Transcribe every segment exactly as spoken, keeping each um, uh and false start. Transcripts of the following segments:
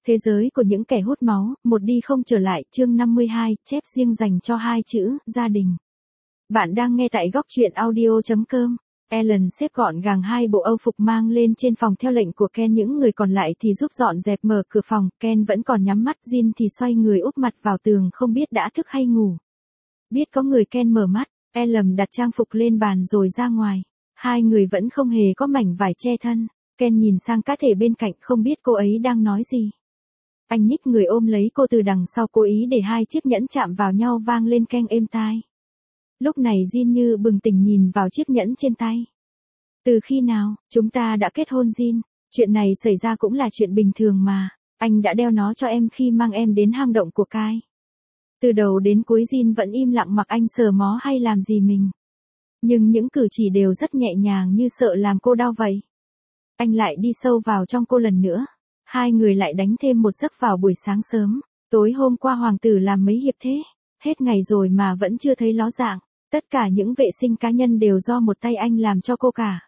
Thế giới của những kẻ hút máu, một đi không trở lại, chương năm mươi hai, chép riêng dành cho hai chữ, gia đình. Bạn đang nghe tại góc truyện audio chấm com. Ellen xếp gọn gàng hai bộ âu phục mang lên trên phòng theo lệnh của Ken, những người còn lại thì giúp dọn dẹp mở cửa phòng, Ken vẫn còn nhắm mắt, Jin thì xoay người úp mặt vào tường không biết đã thức hay ngủ. Biết có người, Ken mở mắt, Ellen đặt trang phục lên bàn rồi ra ngoài. Hai người vẫn không hề có mảnh vải che thân. Ken nhìn sang cá thể bên cạnh, không biết cô ấy đang nói gì. Anh nhích người ôm lấy cô từ đằng sau, cố ý để hai chiếc nhẫn chạm vào nhau vang lên keng êm tai. Lúc này Jin như bừng tỉnh nhìn vào chiếc nhẫn trên tay. Từ khi nào, chúng ta đã kết hôn Jin? Chuyện này xảy ra cũng là chuyện bình thường mà. Anh đã đeo nó cho em khi mang em đến hang động của Kai. Từ đầu đến cuối Jin vẫn im lặng mặc anh sờ mó hay làm gì mình. Nhưng những cử chỉ đều rất nhẹ nhàng như sợ làm cô đau vậy. Anh lại đi sâu vào trong cô lần nữa. Hai người lại đánh thêm một giấc vào buổi sáng sớm. Tối hôm qua hoàng tử làm mấy hiệp thế? Hết ngày rồi mà vẫn chưa thấy ló dạng. Tất cả những vệ sinh cá nhân đều do một tay anh làm cho cô cả.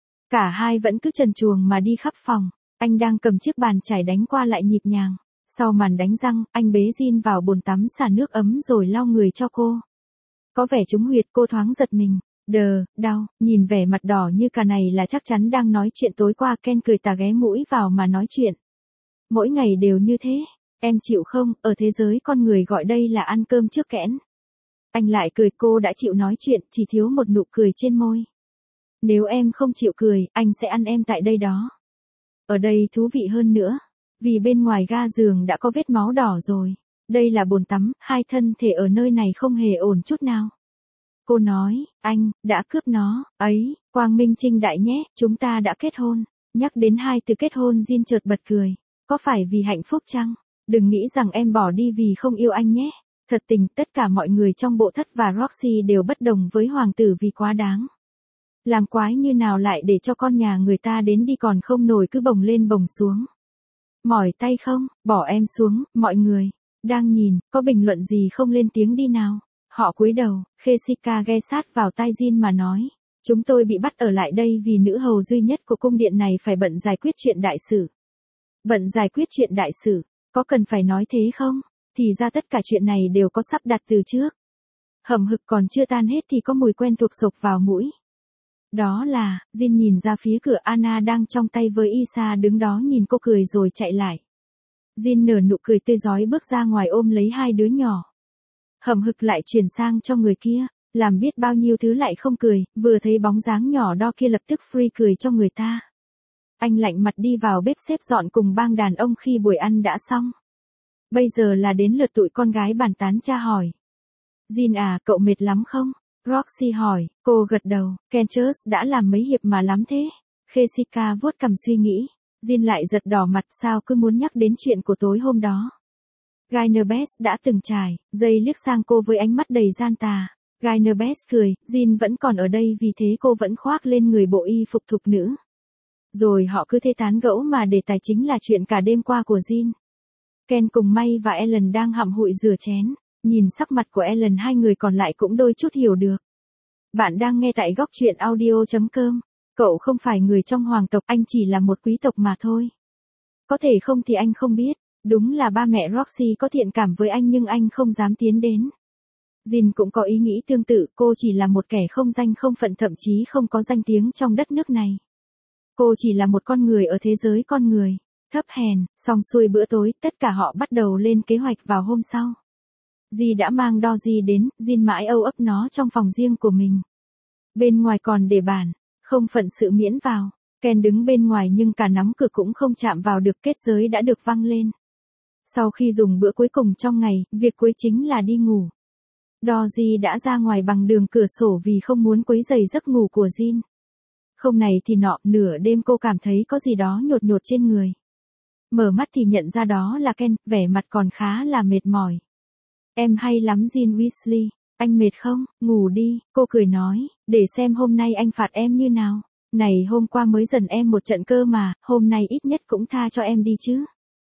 Cả hai vẫn cứ trần truồng mà đi khắp phòng. Anh đang cầm chiếc bàn chải đánh qua lại nhịp nhàng. Sau màn đánh răng, anh bế Jin vào bồn tắm xả nước ấm rồi lau người cho cô. Có vẻ trúng huyệt, cô thoáng giật mình. Đờ, đau, nhìn vẻ mặt đỏ như cà này là chắc chắn đang nói chuyện tối qua. Ken cười tà ghé mũi vào mà nói chuyện. Mỗi ngày đều như thế, em chịu không? Ở thế giới con người gọi đây là ăn cơm trước kẽn. Anh lại cười, cô đã chịu nói chuyện, chỉ thiếu một nụ cười trên môi. Nếu em không chịu cười, anh sẽ ăn em tại đây đó. Ở đây thú vị hơn nữa, vì bên ngoài ga giường đã có vết máu đỏ rồi. Đây là bồn tắm, hai thân thể ở nơi này không hề ổn chút nào. Cô nói, anh, đã cướp nó, ấy, quang minh trinh đại nhé, chúng ta đã kết hôn. Nhắc đến hai từ kết hôn, Jin chợt bật cười. Có phải vì hạnh phúc chăng? Đừng nghĩ rằng em bỏ đi vì không yêu anh nhé. Thật tình, tất cả mọi người trong bộ thất và Roxy đều bất đồng với hoàng tử vì quá đáng. Làm quái như nào lại để cho con nhà người ta đến đi còn không nổi cứ bồng lên bồng xuống. Mỏi tay không? Bỏ em xuống, mọi người. Đang nhìn, có bình luận gì không lên tiếng đi nào. Họ cúi đầu, Jessica ghé sát vào tai Jin mà nói. Chúng tôi bị bắt ở lại đây vì nữ hầu duy nhất của cung điện này phải bận giải quyết chuyện đại sự. Bận giải quyết chuyện đại sự, có cần phải nói thế không? Thì ra tất cả chuyện này đều có sắp đặt từ trước. Hầm hực còn chưa tan hết thì có mùi quen thuộc xộc vào mũi. Đó là, Jin nhìn ra phía cửa, Anna đang trong tay với Isa đứng đó nhìn cô cười rồi chạy lại. Jin nở nụ cười tươi rói bước ra ngoài ôm lấy hai đứa nhỏ. Hầm hực lại chuyển sang cho người kia, làm biết bao nhiêu thứ lại không cười, vừa thấy bóng dáng nhỏ đo kia lập tức free cười cho người ta. Anh lạnh mặt đi vào bếp xếp dọn cùng bang đàn ông khi buổi ăn đã xong. Bây giờ là đến lượt tụi con gái bàn tán, cha hỏi. Jin à, cậu mệt lắm không? Roxy hỏi, cô gật đầu, Kenchus đã làm mấy hiệp mà lắm thế. Jessica vuốt cằm suy nghĩ. Jin lại giật đỏ mặt, sao cứ muốn nhắc đến chuyện của tối hôm đó. Guinevere đã từng trải, dây liếc sang cô với ánh mắt đầy gian tà. Guinevere cười, Jin vẫn còn ở đây vì thế cô vẫn khoác lên người bộ y phục thục nữ. Rồi họ cứ thế tán gẫu mà đề tài chính là chuyện cả đêm qua của Jin. Ken cùng May và Ellen đang hậm hụi rửa chén. Nhìn sắc mặt của Ellen, hai người còn lại cũng đôi chút hiểu được. Bạn đang nghe tại góc truyện audio chấm com. Cậu không phải người trong hoàng tộc, anh chỉ là một quý tộc mà thôi. Có thể không thì anh không biết. Đúng là ba mẹ Roxy có thiện cảm với anh nhưng anh không dám tiến đến. Jin cũng có ý nghĩ tương tự, cô chỉ là một kẻ không danh không phận, thậm chí không có danh tiếng trong đất nước này. Cô chỉ là một con người ở thế giới con người, thấp hèn. Xong xuôi bữa tối, tất cả họ bắt đầu lên kế hoạch vào hôm sau. Dì đã mang Doji đến, Jin mãi âu ấp nó trong phòng riêng của mình. Bên ngoài còn để bàn, không phận sự miễn vào. Ken đứng bên ngoài nhưng cả nắm cửa cũng không chạm vào được, kết giới đã được văng lên. Sau khi dùng bữa cuối cùng trong ngày, việc cuối chính là đi ngủ. Doji đã ra ngoài bằng đường cửa sổ vì không muốn quấy rầy giấc ngủ của Jin. Không này thì nọ, nửa đêm cô cảm thấy có gì đó nhột nhột trên người. Mở mắt thì nhận ra đó là Ken, vẻ mặt còn khá là mệt mỏi. Em hay lắm Jin Weasley, anh mệt không? Ngủ đi, cô cười nói, để xem hôm nay anh phạt em như nào. Này, hôm qua mới dần em một trận cơ mà, hôm nay ít nhất cũng tha cho em đi chứ.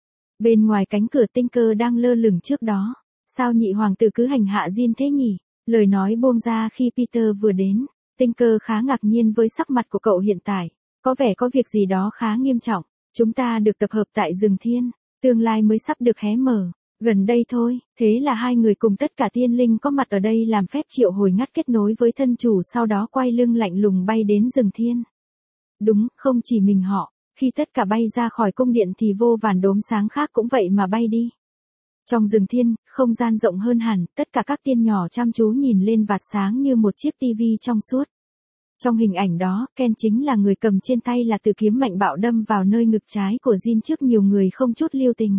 Bên ngoài cánh cửa Tinker đang lơ lửng trước đó. Sao nhị hoàng tử cứ hành hạ Jin thế nhỉ? Lời nói buông ra khi Peter vừa đến. Tinker khá ngạc nhiên với sắc mặt của cậu hiện tại. Có vẻ có việc gì đó khá nghiêm trọng. Chúng ta được tập hợp tại rừng thiên. Tương lai mới sắp được hé mở. Gần đây thôi, thế là hai người cùng tất cả tiên linh có mặt ở đây làm phép triệu hồi ngắt kết nối với thân chủ, sau đó quay lưng lạnh lùng bay đến rừng thiên. Đúng, không chỉ mình họ, khi tất cả bay ra khỏi cung điện thì vô vàn đốm sáng khác cũng vậy mà bay đi. Trong rừng thiên, không gian rộng hơn hẳn, tất cả các tiên nhỏ chăm chú nhìn lên vạt sáng như một chiếc tivi trong suốt. Trong hình ảnh đó, Ken chính là người cầm trên tay là từ kiếm mạnh bạo đâm vào nơi ngực trái của Jin trước nhiều người không chút lưu tình.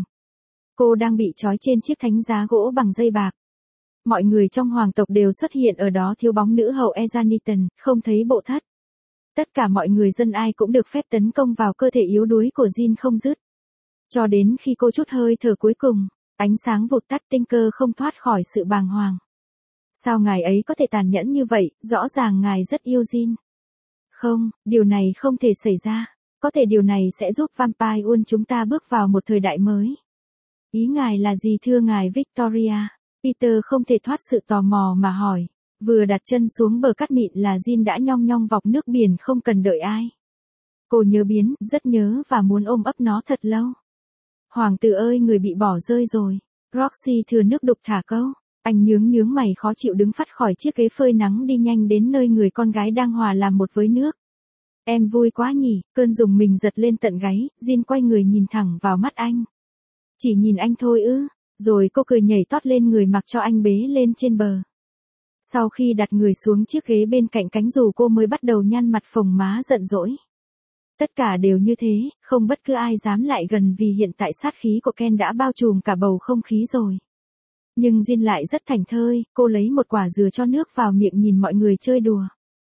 Cô đang bị trói trên chiếc thánh giá gỗ bằng dây bạc. Mọi người trong hoàng tộc đều xuất hiện ở đó thiếu bóng nữ hậu Ezaniton, không thấy bộ thất. Tất cả mọi người dân ai cũng được phép tấn công vào cơ thể yếu đuối của Jin không dứt. Cho đến khi cô chút hơi thở cuối cùng, ánh sáng vụt tắt, tinh cơ không thoát khỏi sự bàng hoàng. Sao ngài ấy có thể tàn nhẫn như vậy, rõ ràng ngài rất yêu Jin. Không, điều này không thể xảy ra. Có thể điều này sẽ giúp Vampire World chúng ta bước vào một thời đại mới. Ý ngài là gì thưa ngài Victoria? Peter không thể thoát sự tò mò mà hỏi. Vừa đặt chân xuống bờ cát mịn là Jin đã nhong nhong vọc nước biển không cần đợi ai. Cô nhớ biến, rất nhớ và muốn ôm ấp nó thật lâu. Hoàng tử ơi, người bị bỏ rơi rồi. Roxy thừa nước đục thả câu. Anh nhướng nhướng mày khó chịu đứng phắt khỏi chiếc ghế phơi nắng đi nhanh đến nơi người con gái đang hòa làm một với nước. Em vui quá nhỉ, cơn rùng mình giật lên tận gáy, Jin quay người nhìn thẳng vào mắt anh. Chỉ nhìn anh thôi ư, rồi cô cười nhảy tót lên người mặc cho anh bế lên trên bờ. Sau khi đặt người xuống chiếc ghế bên cạnh cánh dù cô mới bắt đầu nhăn mặt phồng má giận dỗi. Tất cả đều như thế, không bất cứ ai dám lại gần vì hiện tại sát khí của Ken đã bao trùm cả bầu không khí rồi. Nhưng Jin lại rất thảnh thơi, cô lấy một quả dừa cho nước vào miệng nhìn mọi người chơi đùa.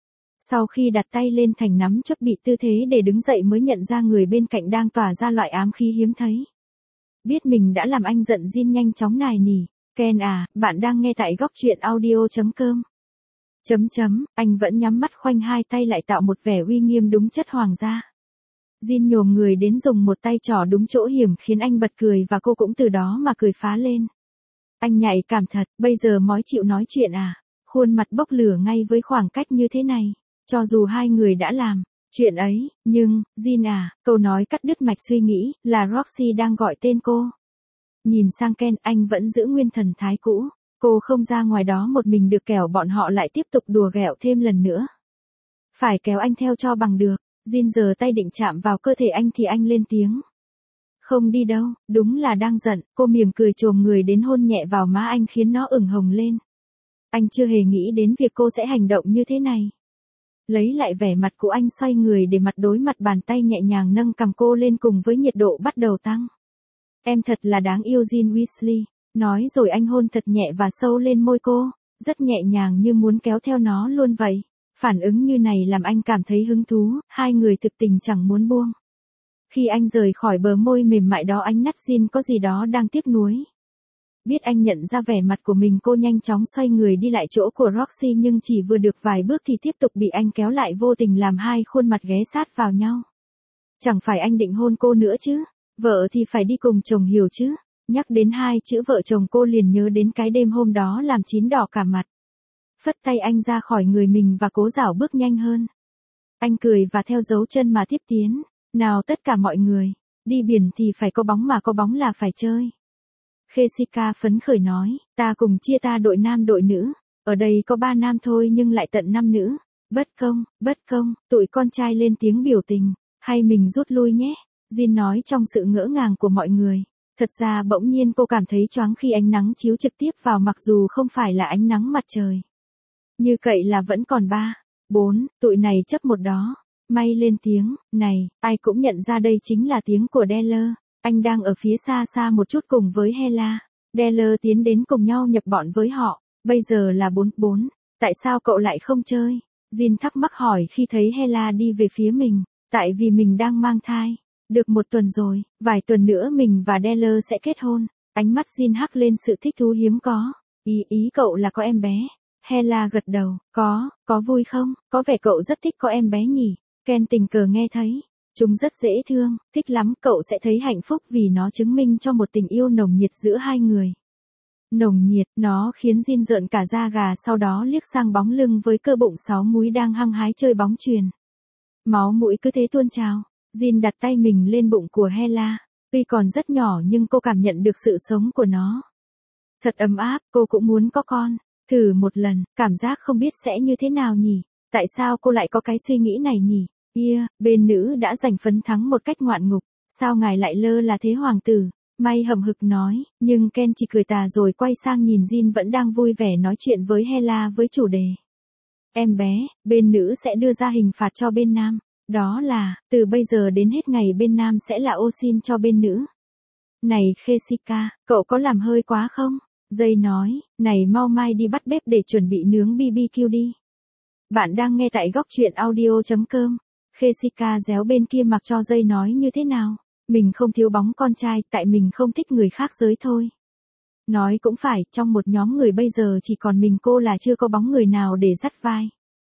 Sau khi đặt tay lên thành nắm chuẩn bị tư thế để đứng dậy mới nhận ra người bên cạnh đang tỏa ra loại ám khí hiếm thấy. Biết mình đã làm anh giận, Jin nhanh chóng nài nỉ. Ken à, bạn đang nghe tại góc truyện audio chấm com. Chấm chấm, anh vẫn nhắm mắt khoanh hai tay lại tạo một vẻ uy nghiêm đúng chất hoàng gia. Jin nhổm người đến dùng một tay trỏ đúng chỗ hiểm khiến anh bật cười và cô cũng từ đó mà cười phá lên. Anh nhạy cảm thật, bây giờ mới chịu nói chuyện à? Khuôn mặt bốc lửa ngay với khoảng cách như thế này. Cho dù hai người đã làm chuyện ấy, nhưng, Jin à, câu nói cắt đứt mạch suy nghĩ, là Roxy đang gọi tên cô. Nhìn sang Ken, anh vẫn giữ nguyên thần thái cũ. Cô không ra ngoài đó một mình được, kẻo bọn họ lại tiếp tục đùa ghẹo thêm lần nữa. Phải kéo anh theo cho bằng được. Jin giơ tay định chạm vào cơ thể anh thì anh lên tiếng. Không đi đâu, đúng là đang giận. Cô mỉm cười chồm người đến hôn nhẹ vào má anh khiến nó ửng hồng lên. Anh chưa hề nghĩ đến việc cô sẽ hành động như thế này. Lấy lại vẻ mặt của anh, xoay người để mặt đối mặt, bàn tay nhẹ nhàng nâng cằm cô lên cùng với nhiệt độ bắt đầu tăng. Em thật là đáng yêu Jin Weasley. Nói rồi anh hôn thật nhẹ và sâu lên môi cô, rất nhẹ nhàng như muốn kéo theo nó luôn vậy. Phản ứng như này làm anh cảm thấy hứng thú, hai người thực tình chẳng muốn buông. Khi anh rời khỏi bờ môi mềm mại đó, ánh mắt Jin có gì đó đang tiếc nuối. Biết anh nhận ra vẻ mặt của mình, cô nhanh chóng xoay người đi lại chỗ của Roxy, nhưng chỉ vừa được vài bước thì tiếp tục bị anh kéo lại, vô tình làm hai khuôn mặt ghé sát vào nhau. Chẳng phải anh định hôn cô nữa chứ? Vợ thì phải đi cùng chồng hiểu chứ? Nhắc đến hai chữ vợ chồng cô liền nhớ đến cái đêm hôm đó làm chín đỏ cả mặt. Phất tay anh ra khỏi người mình và cố dảo bước nhanh hơn. Anh cười và theo dấu chân mà tiếp tiến. Nào tất cả mọi người, đi biển thì phải có bóng, mà có bóng là phải chơi. Jessica phấn khởi nói, ta cùng chia ta đội nam đội nữ. Ở đây có ba nam thôi nhưng lại tận năm nữ. Bất công, bất công, tụi con trai lên tiếng biểu tình. Hay mình rút lui nhé, Jin nói trong sự ngỡ ngàng của mọi người. Thật ra bỗng nhiên cô cảm thấy choáng khi ánh nắng chiếu trực tiếp vào, mặc dù không phải là ánh nắng mặt trời. Như cậy là vẫn còn ba, bốn, tụi này chấp một đó. May lên tiếng, này, ai cũng nhận ra đây chính là tiếng của Deller. Anh đang ở phía xa xa một chút cùng với Hela. Deller tiến đến cùng nhau nhập bọn với họ. Bây giờ là bốn, bốn, tại sao cậu lại không chơi? Jin thắc mắc hỏi khi thấy Hela đi về phía mình. Tại vì mình đang mang thai. Được một tuần rồi, vài tuần nữa mình và Deller sẽ kết hôn. Ánh mắt Jin hắc lên sự thích thú hiếm có. Ý ý cậu là có em bé. Hela gật đầu, có, có vui không? Có vẻ cậu rất thích có em bé nhỉ? Ken tình cờ nghe thấy. Chúng rất dễ thương, thích lắm, cậu sẽ thấy hạnh phúc vì nó chứng minh cho một tình yêu nồng nhiệt giữa hai người. Nồng nhiệt, nó khiến Jin rợn cả da gà, sau đó liếc sang bóng lưng với cơ bụng sáu múi đang hăng hái chơi bóng chuyền. Máu mũi cứ thế tuôn trào. Jin đặt tay mình lên bụng của Hela. Tuy còn rất nhỏ nhưng cô cảm nhận được sự sống của nó. Thật ấm áp, cô cũng muốn có con. Thử một lần, cảm giác không biết sẽ như thế nào nhỉ? Tại sao cô lại có cái suy nghĩ này nhỉ? Yeah, bên nữ đã giành phấn thắng một cách ngoạn mục. Sao ngài lại lơ là thế hoàng tử? May hậm hực nói, nhưng Ken chỉ cười tà rồi quay sang nhìn Jin vẫn đang vui vẻ nói chuyện với Hela với chủ đề. Em bé, bên nữ sẽ đưa ra hình phạt cho bên nam. Đó là, từ bây giờ đến hết ngày bên nam sẽ là ô xin cho bên nữ. Này Jessica, cậu có làm hơi quá không? Dây nói, này mau mai đi bắt bếp để chuẩn bị nướng bê bê kiu đi. Bạn đang nghe tại góc truyện audio.com. Jessica réo bên kia mặc cho Dây nói như thế nào? Mình không thiếu bóng con trai, tại mình không thích người khác giới thôi. Nói cũng phải, trong một nhóm người bây giờ chỉ còn mình cô là chưa có bóng người nào để dắt vai.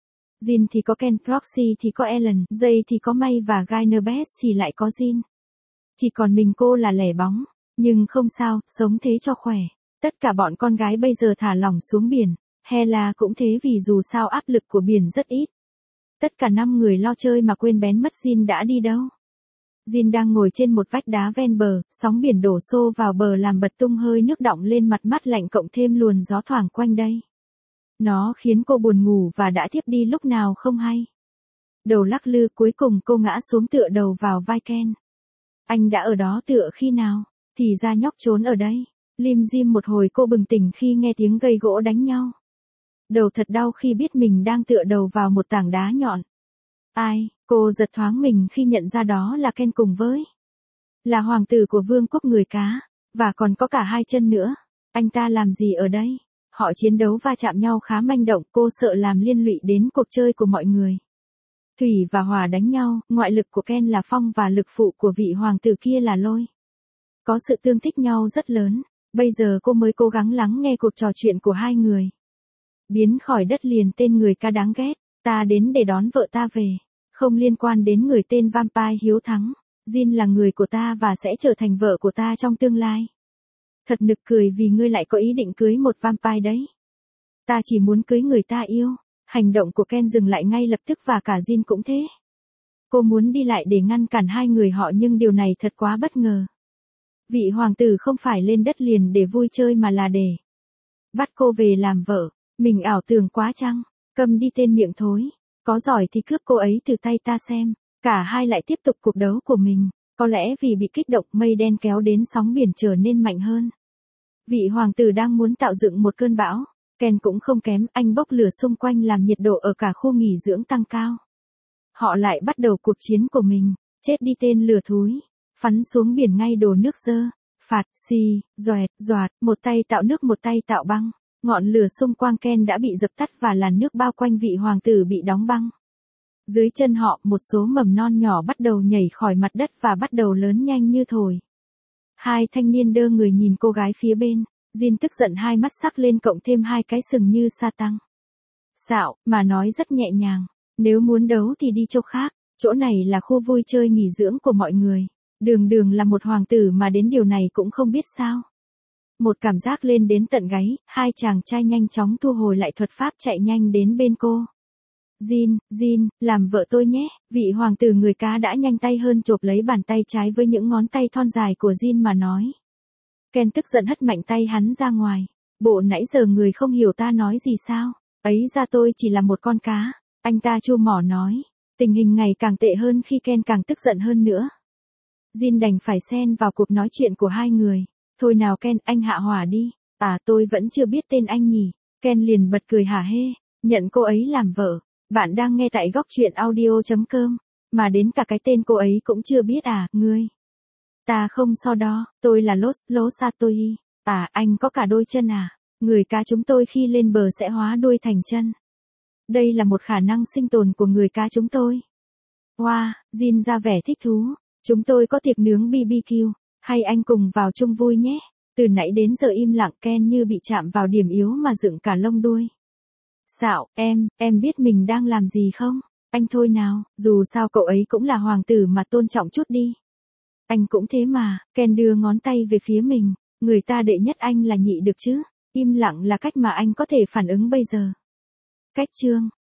Jin thì có Ken, Roxy thì có Ellen, Jay thì có May và Guinevere thì lại có Jin. Chỉ còn mình cô là lẻ bóng. Nhưng không sao, sống thế cho khỏe. Tất cả bọn con gái bây giờ thả lỏng xuống biển. Hela cũng thế vì dù sao áp lực của biển rất ít. Tất cả năm người lo chơi mà quên bén mất Jin đã đi đâu. Jin đang ngồi trên một vách đá ven bờ, sóng biển đổ xô vào bờ làm bật tung hơi nước đọng lên mặt mát lạnh cộng thêm luồn gió thoảng quanh đây. Nó khiến cô buồn ngủ và đã thiếp đi lúc nào không hay. Đầu lắc lư cuối cùng cô ngã xuống tựa đầu vào vai Ken. Anh đã ở đó tựa khi nào? Thì ra nhóc trốn ở đây. Lim dim một hồi cô bừng tỉnh khi nghe tiếng gây gỗ đánh nhau. Đầu thật đau khi biết mình đang tựa đầu vào một tảng đá nhọn. Ai, cô giật thoáng mình khi nhận ra đó là Ken cùng với. Là hoàng tử của vương quốc người cá, và còn có cả hai chân nữa. Anh ta làm gì ở đây? Họ chiến đấu va chạm nhau khá manh động, cô sợ làm liên lụy đến cuộc chơi của mọi người. Thủy và hỏa đánh nhau, ngoại lực của Ken là phong và lực phụ của vị hoàng tử kia là lôi. Có sự tương thích nhau rất lớn, bây giờ cô mới cố gắng lắng nghe cuộc trò chuyện của hai người. Biến khỏi đất liền tên người ca đáng ghét, ta đến để đón vợ ta về, không liên quan đến người tên vampire hiếu thắng. Jin là người của ta và sẽ trở thành vợ của ta trong tương lai. Thật nực cười vì ngươi lại có ý định cưới một vampire đấy. Ta chỉ muốn cưới người ta yêu. Hành động của Ken dừng lại ngay lập tức và cả Jin cũng thế. Cô muốn đi lại để ngăn cản hai người họ nhưng điều này thật quá bất ngờ. Vị hoàng tử không phải lên đất liền để vui chơi mà là để bắt cô về làm vợ. Mình ảo tưởng quá chăng? Câm đi tên miệng thối. Có giỏi thì cướp cô ấy từ tay ta xem. Cả hai lại tiếp tục cuộc đấu của mình. Có lẽ vì bị kích động mây đen kéo đến sóng biển trở nên mạnh hơn. Vị hoàng tử đang muốn tạo dựng một cơn bão. Ken cũng không kém, anh bốc lửa xung quanh làm nhiệt độ ở cả khu nghỉ dưỡng tăng cao. Họ lại bắt đầu cuộc chiến của mình. Chết đi tên lửa thúi. Phắn xuống biển ngay đổ nước dơ. Phạt, xì, doẹt, doạt, một tay tạo nước một tay tạo băng. Ngọn lửa xung quanh Ken đã bị dập tắt và làn nước bao quanh vị hoàng tử bị đóng băng. Dưới chân họ, một số mầm non nhỏ bắt đầu nhảy khỏi mặt đất và bắt đầu lớn nhanh như thổi. Hai thanh niên đơ người nhìn cô gái phía bên. Jin tức giận hai mắt sắc lên cộng thêm hai cái sừng như sa tăng. Xạo, mà nói rất nhẹ nhàng. Nếu muốn đấu thì đi chỗ khác, chỗ này là khu vui chơi nghỉ dưỡng của mọi người. Đường đường là một hoàng tử mà đến điều này cũng không biết sao. Một cảm giác lên đến tận gáy, hai chàng trai nhanh chóng thu hồi lại thuật pháp chạy nhanh đến bên cô. Jin, Jin, làm vợ tôi nhé, vị hoàng tử người cá đã nhanh tay hơn chộp lấy bàn tay trái với những ngón tay thon dài của Jin mà nói. Ken tức giận hất mạnh tay hắn ra ngoài. Bộ nãy giờ người không hiểu ta nói gì sao? Ấy ra tôi chỉ là một con cá. Anh ta chu mỏ nói. Tình hình ngày càng tệ hơn khi Ken càng tức giận hơn nữa. Jin đành phải xen vào cuộc nói chuyện của hai người. Thôi nào Ken, anh hạ hỏa đi. À tôi vẫn chưa biết tên anh nhỉ. Ken liền bật cười hả hê. Nhận cô ấy làm vợ. Bạn đang nghe tại góc truyện audio.com. Mà đến cả cái tên cô ấy cũng chưa biết à, ngươi. Ta không so đo, tôi là Los Losatoi. À, anh có cả đôi chân à? Người cá chúng tôi khi lên bờ sẽ hóa đuôi thành chân. Đây là một khả năng sinh tồn của người cá chúng tôi. Wow, Jin ra vẻ thích thú. Chúng tôi có tiệc nướng bê bê kiu. Hay anh cùng vào chung vui nhé. Từ nãy đến giờ im lặng Ken như bị chạm vào điểm yếu mà dựng cả lông đuôi. Xạo, em, em biết mình đang làm gì không? Anh thôi nào, dù sao cậu ấy cũng là hoàng tử mà tôn trọng chút đi. Anh cũng thế mà, Ken đưa ngón tay về phía mình, người ta đệ nhất anh là nhị được chứ, im lặng là cách mà anh có thể phản ứng bây giờ. Cách chương